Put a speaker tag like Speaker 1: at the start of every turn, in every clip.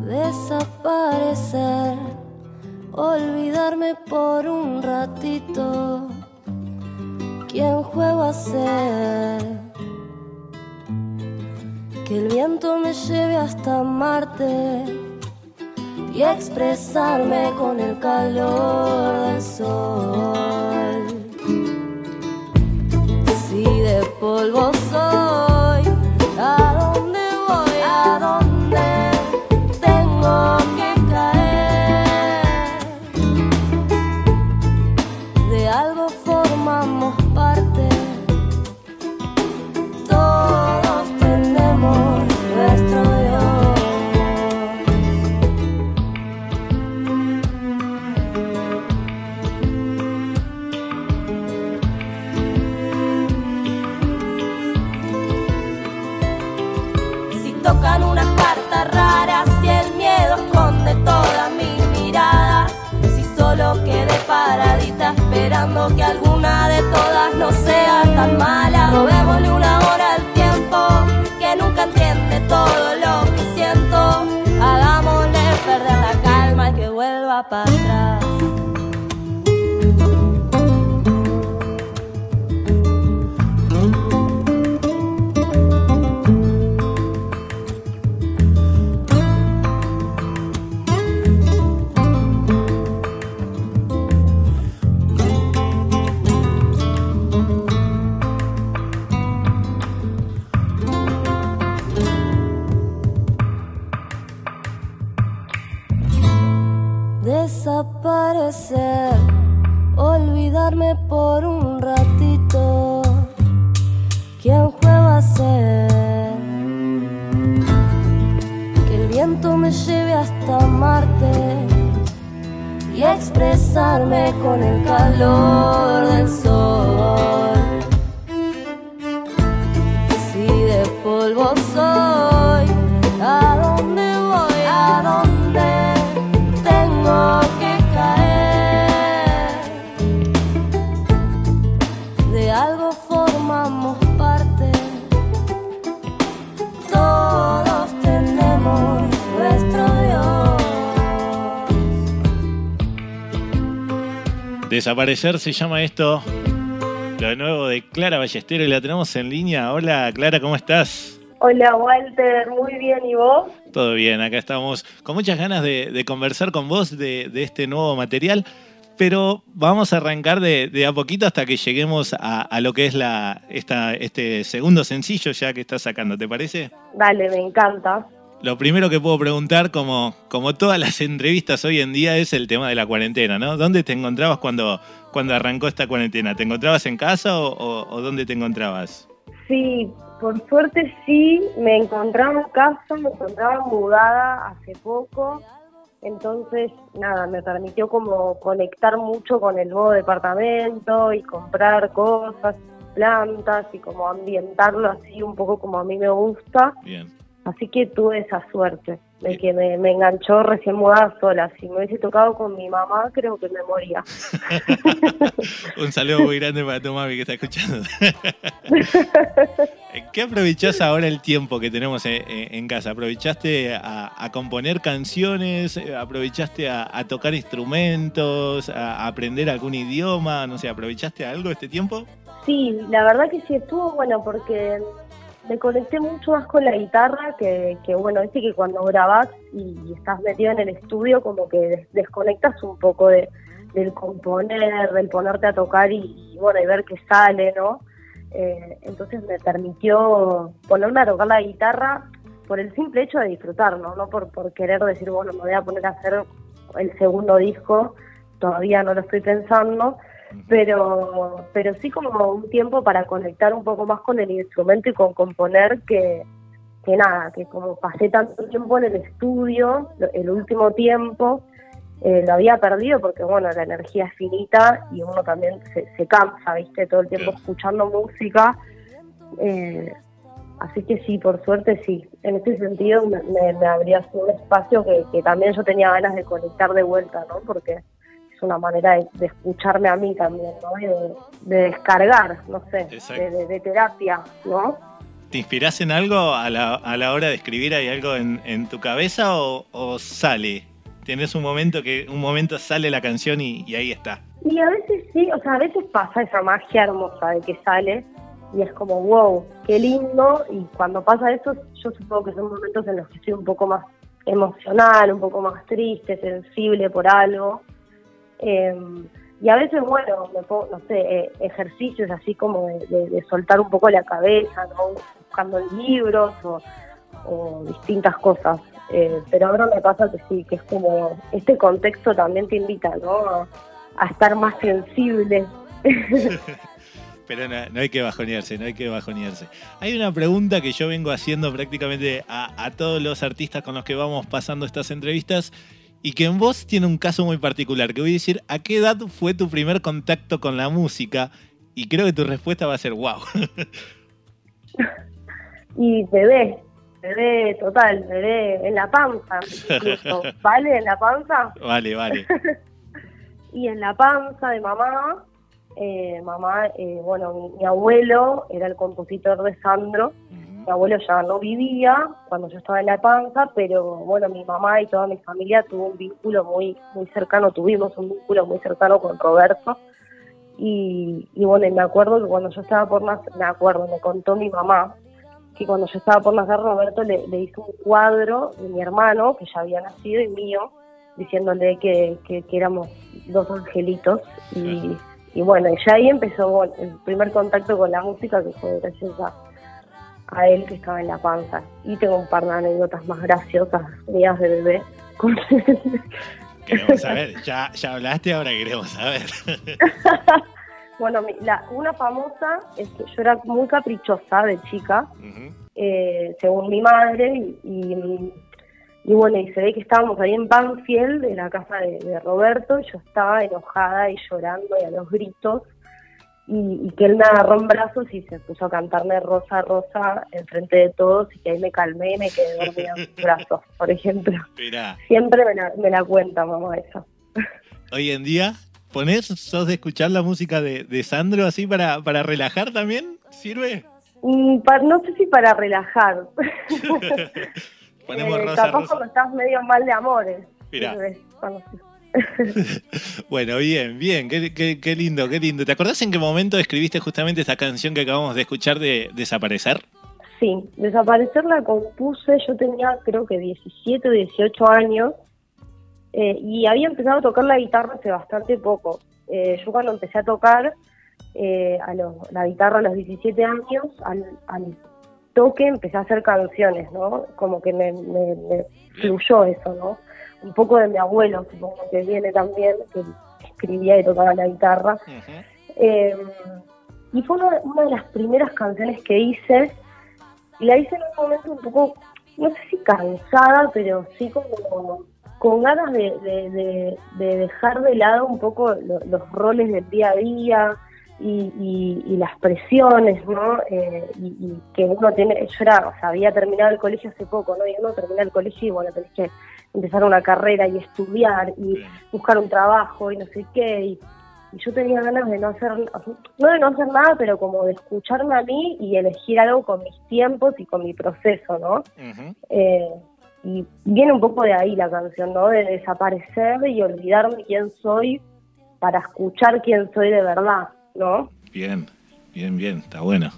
Speaker 1: Desaparecer, olvidarme por un ratito. ¿Quién juego a ser? Que el viento me lleve hasta Marte y expresarme con el calor del sol. Si de polvo soy, ¿a dónde voy? ¿A dónde tengo que caer? De algo formamos parte, todos tenemos nuestro Dios. Si tocan unas cartas raras y el miedo esconde toda mi mirada, si solo quedé paradita esperando que alguna de todas no sea tan mala, robémosle una hora al tiempo que nunca entiende todo lo que siento, hagámosle perder la calma y que vuelva para atrás. Desaparecer, olvidarme por un ratito. ¿Quién juega a ser? Que el viento me lleve hasta Marte y expresarme con el calor del sol. Si de polvo soy, ¿a dónde voy? ¿A dónde tengo que caer? De algo formamos parte, todos tenemos nuestro Dios.
Speaker 2: Desaparecer se llama esto. Lo nuevo de Clara Ballestero y la tenemos en línea. Hola Clara, ¿cómo estás?
Speaker 3: Hola Walter, muy bien, ¿y vos?
Speaker 2: Todo bien, acá estamos con muchas ganas de conversar con vos de este nuevo material, pero vamos a arrancar de a poquito hasta que lleguemos a lo que es este segundo sencillo ya que estás sacando, ¿te parece?
Speaker 3: Dale, me encanta.
Speaker 2: Lo primero que puedo preguntar, como todas las entrevistas hoy en día, es el tema de la cuarentena, ¿no? ¿Dónde te encontrabas cuando arrancó esta cuarentena? ¿Te encontrabas en casa o dónde te encontrabas?
Speaker 3: Sí, por suerte sí, me encontraba en casa, me encontraba mudada hace poco, entonces nada, me permitió como conectar mucho con el nuevo departamento y comprar cosas, plantas y como ambientarlo así un poco como a mí me gusta.
Speaker 2: Bien.
Speaker 3: Así que tuve esa suerte de que me enganchó recién mudada sola. Si me hubiese tocado con mi mamá, creo que me moría.
Speaker 2: Un saludo muy grande para tu mami que está escuchando. ¿Qué aprovechás ahora el tiempo que tenemos en casa? ¿Aprovechaste a componer canciones? ¿Aprovechaste a tocar instrumentos? ¿A aprender algún idioma? No sé, ¿aprovechaste algo este tiempo?
Speaker 3: Sí, la verdad que sí estuvo bueno porque me conecté mucho más con la guitarra que bueno, viste que cuando grabás y estás metido en el estudio como que desconectas un poco del componer, del ponerte a tocar y bueno, y ver qué sale, ¿no? Entonces me permitió ponerme a tocar la guitarra por el simple hecho de disfrutar, ¿no? No por querer decir, bueno, me voy a poner a hacer el segundo disco, todavía no lo estoy pensando, pero sí como un tiempo para conectar un poco más con el instrumento y con componer que nada, que como pasé tanto tiempo en el estudio, el último tiempo, lo había perdido porque bueno, la energía es finita y uno también se cansa, ¿viste? Todo el tiempo escuchando música, así que sí, por suerte sí, en este sentido me abría un espacio que también yo tenía ganas de conectar de vuelta, ¿no? Porque es una manera de escucharme a mí también, ¿no? Y de descargar, no sé, de terapia, ¿no?
Speaker 2: ¿Te inspirás en algo a la hora de escribir? ¿Hay algo en tu cabeza o sale? ¿Tenés un momento sale la canción y ahí está?
Speaker 3: Y a veces sí, o sea, a veces pasa esa magia hermosa de que sale y es como, wow, qué lindo. Y cuando pasa eso, yo supongo que son momentos en los que estoy un poco más emocional, un poco más triste, sensible por algo. Y a veces, bueno, me pongo, no sé, ejercicios así como de soltar un poco la cabeza, ¿no? Buscando libros o distintas cosas. Pero ahora me pasa que sí, que es como, este contexto también te invita, ¿no? A estar más sensible.
Speaker 2: Pero no hay que bajonearse, no hay que bajonearse. Hay una pregunta que yo vengo haciendo prácticamente a todos los artistas con los que vamos pasando estas entrevistas y que en vos tiene un caso muy particular, que voy a decir, ¿a qué edad fue tu primer contacto con la música? Y creo que tu respuesta va a ser wow.
Speaker 3: Y bebé total, bebé en la panza, incluso. ¿Vale? ¿En la panza?
Speaker 2: Vale.
Speaker 3: Y en la panza de mamá, bueno, mi abuelo era el compositor de Sandro. Mi abuelo ya no vivía cuando yo estaba en la panza, pero bueno, mi mamá y toda mi familia tuvimos un vínculo muy cercano con Roberto. Y bueno, y me acuerdo que cuando yo estaba por nacer, me contó mi mamá, que cuando yo estaba por nacer, Roberto le hizo un cuadro de mi hermano, que ya había nacido, y mío, diciéndole que éramos dos angelitos. Y bueno, y ya ahí empezó el primer contacto con la música, que fue gracias a él, que estaba en la panza. Y tengo un par de anécdotas más graciosas mías de bebé con él.
Speaker 2: Queremos saber, ya hablaste, ahora queremos saber.
Speaker 3: Bueno, una famosa es que yo era muy caprichosa de chica, según mi madre, y bueno, y se ve que estábamos ahí en Banfield, en la casa de Roberto, y yo estaba enojada y llorando y a los gritos, y que él me agarró en brazos y se puso a cantarme Rosa, Rosa, enfrente de todos, y que ahí me calmé y me quedé dormida en sus brazos, por ejemplo.
Speaker 2: Mirá.
Speaker 3: Siempre me la cuenta mamá eso.
Speaker 2: Hoy en día, ¿sos de escuchar la música de Sandro así para relajar también? ¿Sirve?
Speaker 3: No sé si para relajar.
Speaker 2: Ponemos Rosa,
Speaker 3: capaz
Speaker 2: Rosa.
Speaker 3: cuando estás medio mal de amores.
Speaker 2: Mirá.
Speaker 3: Cuando...
Speaker 2: Bueno, bien, qué lindo. ¿Te acordás en qué momento escribiste justamente esa canción que acabamos de escuchar de Desaparecer?
Speaker 3: Sí, Desaparecer la compuse, yo tenía creo que 17 o 18 años, y había empezado a tocar la guitarra hace bastante poco. Yo cuando empecé a tocar la guitarra a los 17 años, al toque empecé a hacer canciones, ¿no? Como que me fluyó eso, ¿no? Un poco de mi abuelo, supongo que viene también, que escribía y tocaba la guitarra. Y fue una de las primeras canciones que hice, y la hice en un momento un poco, no sé si cansada, pero sí como con ganas de dejar de lado un poco los roles del día a día y las presiones, ¿no? Y que uno tiene, había terminado el colegio hace poco, ¿no? Y uno termina el colegio y bueno, tenés que empezar una carrera y estudiar y buscar un trabajo y no sé qué, y yo tenía ganas de no hacer nada, pero como de escucharme a mí y elegir algo con mis tiempos y con mi proceso, ¿no? Y viene un poco de ahí la canción, ¿no? De desaparecer y olvidarme quién soy para escuchar quién soy de verdad, ¿no?
Speaker 2: Bien, está bueno.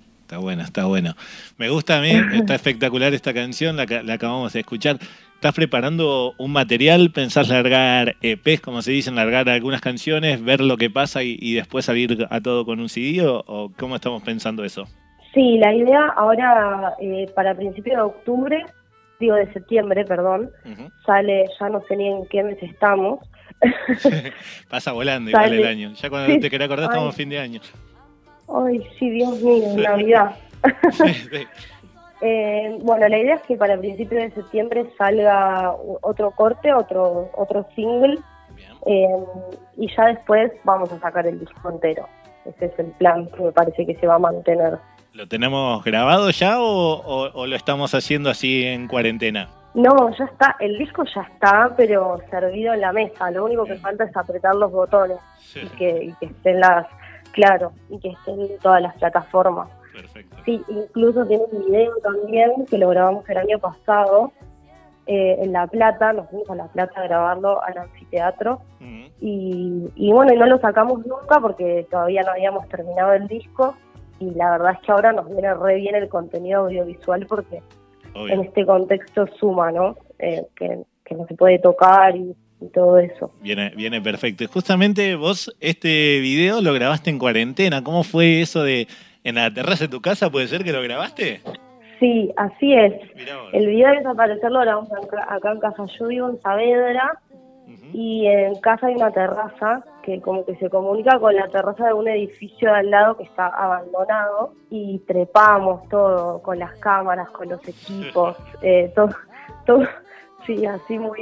Speaker 2: Me gusta a mí, está espectacular esta canción, la acabamos de escuchar. ¿Estás preparando un material? ¿Pensás largar EPs, como se dicen, largar algunas canciones, ver lo que pasa y después salir a todo con un CD? ¿O cómo estamos pensando eso?
Speaker 3: Sí, la idea ahora, para principios de septiembre, sale, ya no sé ni en qué mes estamos.
Speaker 2: Pasa volando igual el año. Ya cuando te querés acordar estamos a fin de año.
Speaker 3: Ay, sí, Dios mío, Navidad.
Speaker 2: Sí.
Speaker 3: Bueno, la idea es que para principios de septiembre salga otro corte, otro single, y ya después vamos a sacar el disco entero. Ese es el plan que me parece que se va a mantener.
Speaker 2: ¿Lo tenemos grabado ya o lo estamos haciendo así en cuarentena?
Speaker 3: No, ya está, el disco ya está, pero servido en la mesa. Lo único que falta es apretar los botones y que estén y que estén en todas las plataformas.
Speaker 2: Perfecto.
Speaker 3: Sí, incluso tiene un video también que lo grabamos el año pasado en La Plata, nos fuimos a La Plata a grabarlo al anfiteatro. Y bueno, y no lo sacamos nunca porque todavía no habíamos terminado el disco, y la verdad es que ahora nos viene re bien el contenido audiovisual porque
Speaker 2: Obvio.
Speaker 3: en este contexto suma, ¿no? Que no se puede tocar y todo eso.
Speaker 2: Viene perfecto. Y justamente vos este video lo grabaste en cuarentena. ¿Cómo fue eso de en la terraza de tu casa? ¿Puede ser que lo grabaste?
Speaker 3: Sí, así es.
Speaker 2: Mirá vos.
Speaker 3: El video de Desaparecer lo grabamos acá en casa. Yo vivo en Saavedra y en casa hay una terraza que como que se comunica con la terraza de un edificio de al lado que está abandonado, y trepamos todo con las cámaras, con los equipos, todo, sí, así muy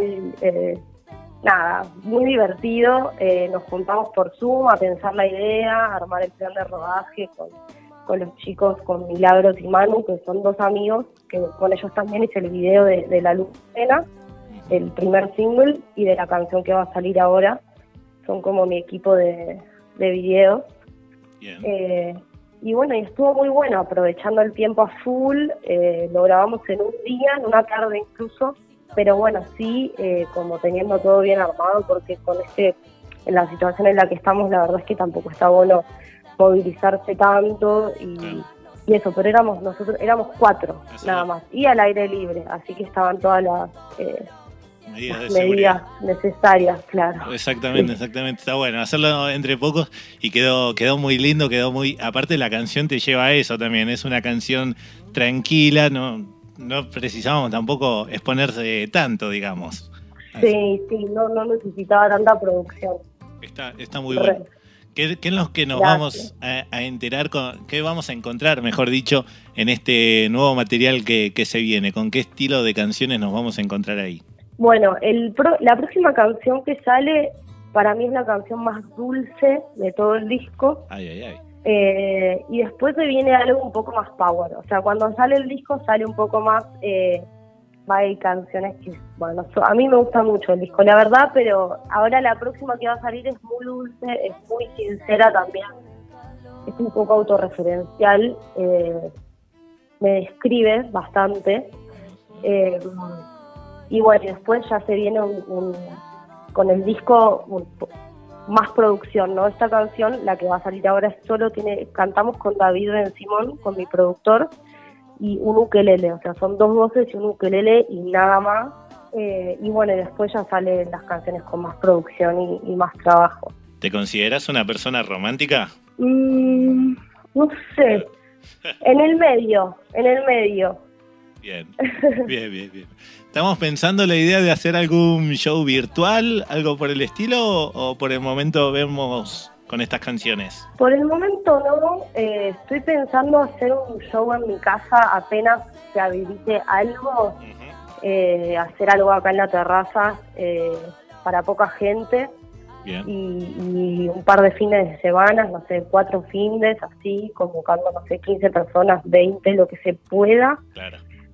Speaker 3: muy divertido. Nos juntamos por Zoom a pensar la idea, a armar el plan de rodaje con los chicos, con Milagros y Manu, que son dos amigos, que con ellos también hice el video de La Lucena, el primer single, y de la canción que va a salir ahora. Son como mi equipo de videos. Y bueno, y estuvo muy bueno, aprovechando el tiempo a full. Lo grabamos en un día, en una tarde incluso, pero bueno, sí, como teniendo todo bien armado, porque en la situación en la que estamos, la verdad es que tampoco está bueno movilizarse tanto y eso, pero nosotros éramos 4 nada más, y al aire libre, así que estaban todas las medidas necesarias, claro.
Speaker 2: Exactamente, exactamente. Está bueno hacerlo entre pocos y quedó muy lindo, aparte la canción te lleva a eso también, es una canción tranquila, no precisamos tampoco exponerse tanto, digamos.
Speaker 3: Sí, no necesitaba tanta producción.
Speaker 2: Está muy bueno. ¿Qué es lo que nos vamos a enterar, qué vamos a encontrar, mejor dicho, en este nuevo material que se viene? ¿Con qué estilo de canciones nos vamos a encontrar ahí?
Speaker 3: Bueno, la próxima canción que sale, para mí es la canción más dulce de todo el disco. Y después se viene algo un poco más power. O sea, cuando sale el disco sale un poco más... hay canciones que, bueno, a mí me gusta mucho el disco, la verdad, pero ahora la próxima que va a salir es muy dulce, es muy sincera también, es un poco autorreferencial, me describe bastante, y bueno, después ya se viene con el disco más producción, ¿no? Esta canción, la que va a salir ahora, cantamos con David Ben Simón, con mi productor, y un ukelele, o sea, son 2 voces y un ukelele y nada más. Y bueno, y después ya salen las canciones con más producción y más trabajo.
Speaker 2: ¿Te consideras una persona romántica?
Speaker 3: No sé, en el medio.
Speaker 2: Bien. ¿Estamos pensando la idea de hacer algún show virtual, algo por el estilo, o por el momento vemos con estas canciones?
Speaker 3: Por el momento no, estoy pensando hacer un show en mi casa apenas se habilite algo, hacer algo acá en la terraza para poca gente.
Speaker 2: Bien.
Speaker 3: Y un par de fines de semana, no sé, 4 fines, así, convocando, no sé, 15 personas, 20, lo que se pueda.
Speaker 2: Claro.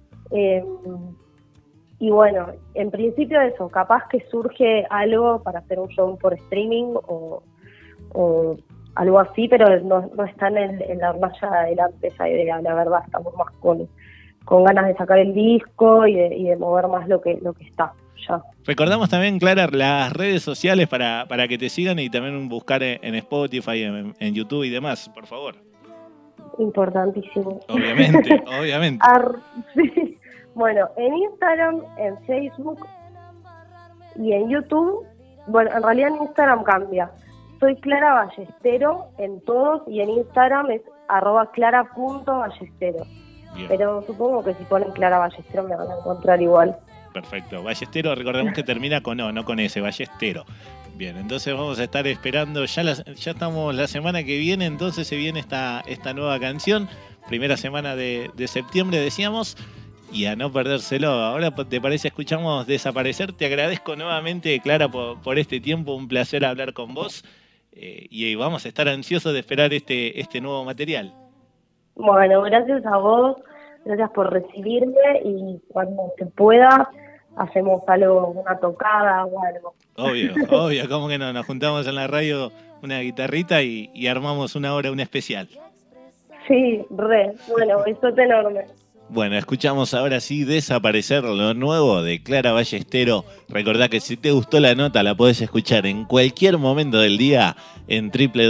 Speaker 3: Y bueno, en principio eso, capaz que surge algo para hacer un show por streaming o algo así, pero no está en la hornalla de adelante esa idea, la verdad. Estamos más con ganas de sacar el disco y de mover más lo que está ya.
Speaker 2: Recordamos también, Clara, las redes sociales para que te sigan y también buscar en Spotify, en YouTube y demás, por favor.
Speaker 3: Importantísimo.
Speaker 2: Obviamente.
Speaker 3: Sí. Bueno, en Instagram, en Facebook y en YouTube, bueno, en realidad en Instagram cambia. Soy Clara Ballestero en todos y en Instagram es @clara.ballestero.
Speaker 2: Bien.
Speaker 3: Pero supongo que si ponen Clara Ballestero me van a encontrar igual.
Speaker 2: Perfecto. Ballestero, recordemos que termina con O, no con S, Ballestero. Bien, entonces vamos a estar esperando, ya estamos la semana que viene, entonces se viene esta nueva canción, primera semana de septiembre decíamos, y a no perdérselo. Ahora, ¿te parece? Escuchamos Desaparecer. Te agradezco nuevamente, Clara, por este tiempo, un placer hablar con vos, y vamos a estar ansiosos de esperar este nuevo material.
Speaker 3: Bueno, gracias a vos, gracias por recibirme y cuando se pueda hacemos algo, una tocada o algo.
Speaker 2: Obvio, ¿cómo que no? Nos juntamos en la radio una guitarrita y armamos una hora, un especial.
Speaker 3: Sí, re. Bueno, besote enorme.
Speaker 2: Bueno, escuchamos ahora sí Desaparecer, lo nuevo de Clara Ballestero. Recordá que si te gustó la nota la podés escuchar en cualquier momento del día en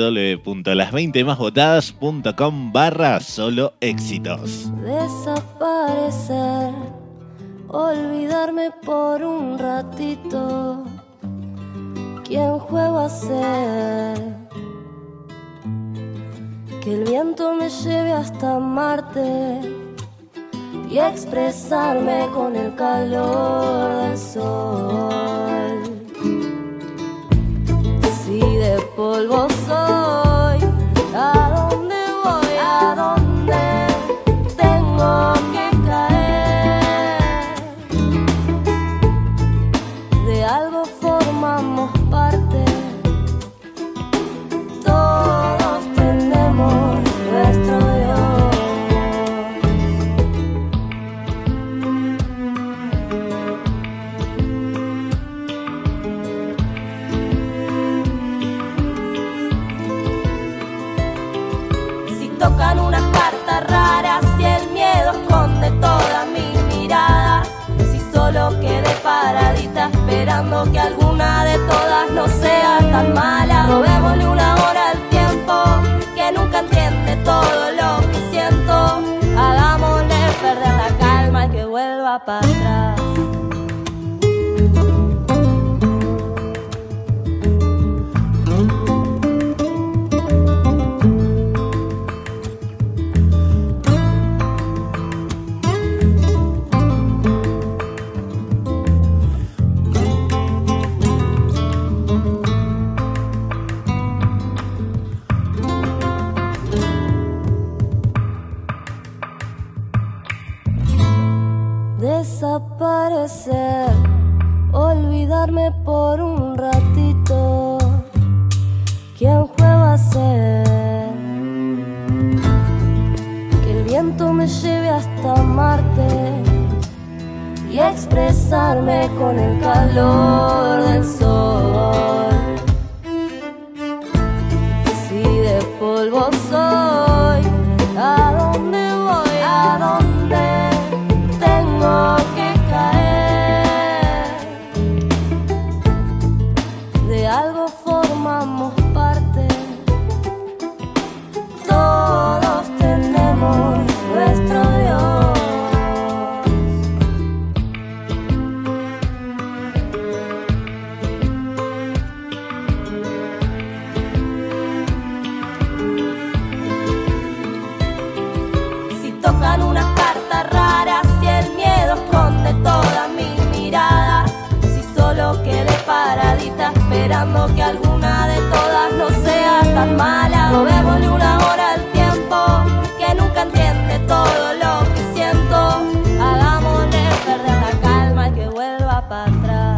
Speaker 2: www.las20másvotadas.com/solo éxitos.
Speaker 1: Desaparecer, olvidarme por un ratito. ¿Quién juego a ser? Que el viento me lleve hasta Marte y expresarme con el calor del sol. Si de polvo soy, ¿a dónde voy? ¿A dónde tengo que caer? De algo formamos parte, todos tenemos nuestro Dios. Tocan unas cartas raras y el miedo esconde toda mi mirada. Si solo quedé paradita esperando que alguna de todas no sea tan mala. Robémosle una hora al tiempo que nunca entiende todo lo que siento. Hagámosle perder la calma y que vuelva para atrás. Desaparecer, olvidarme por un ratito. ¿Quién juega a ser? Que el viento me lleve hasta Marte y expresarme con el calor del sol. Si de polvo soy, ¿a dónde voy? ¿A dónde tengo que caer? De algo formamos parte, todos tenemos nuestro Dios. Si tocan unas cartas raras y el miedo esconde toda mi mirada. Si solo quedé paradita esperando que alguna de todas no sea tan mala. Robémosle una hora al tiempo que nunca entiende todo lo que siento. Hagámosle perder la calma y que vuelva para atrás.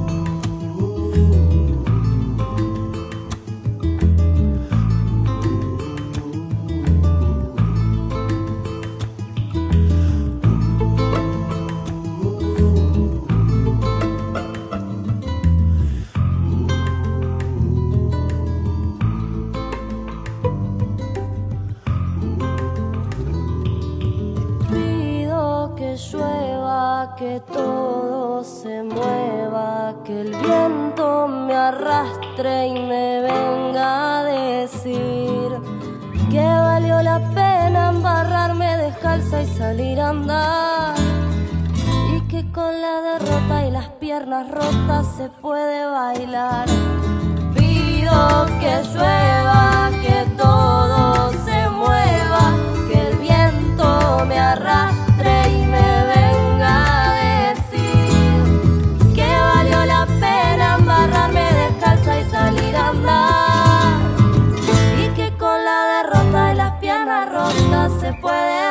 Speaker 1: Pido que llueva, que todo se mueva, que el viento me arrastre y me venga a decir que valió la pena embarrarme descalza y salir a andar, y que con la derrota y las piernas rotas se puede bailar. Pido que llueva, que todo se mueva, que el viento me arrastre y me venga a decir que valió la pena embarrarme descalza y salir a andar, y que con la derrota y las piernas rotas se puede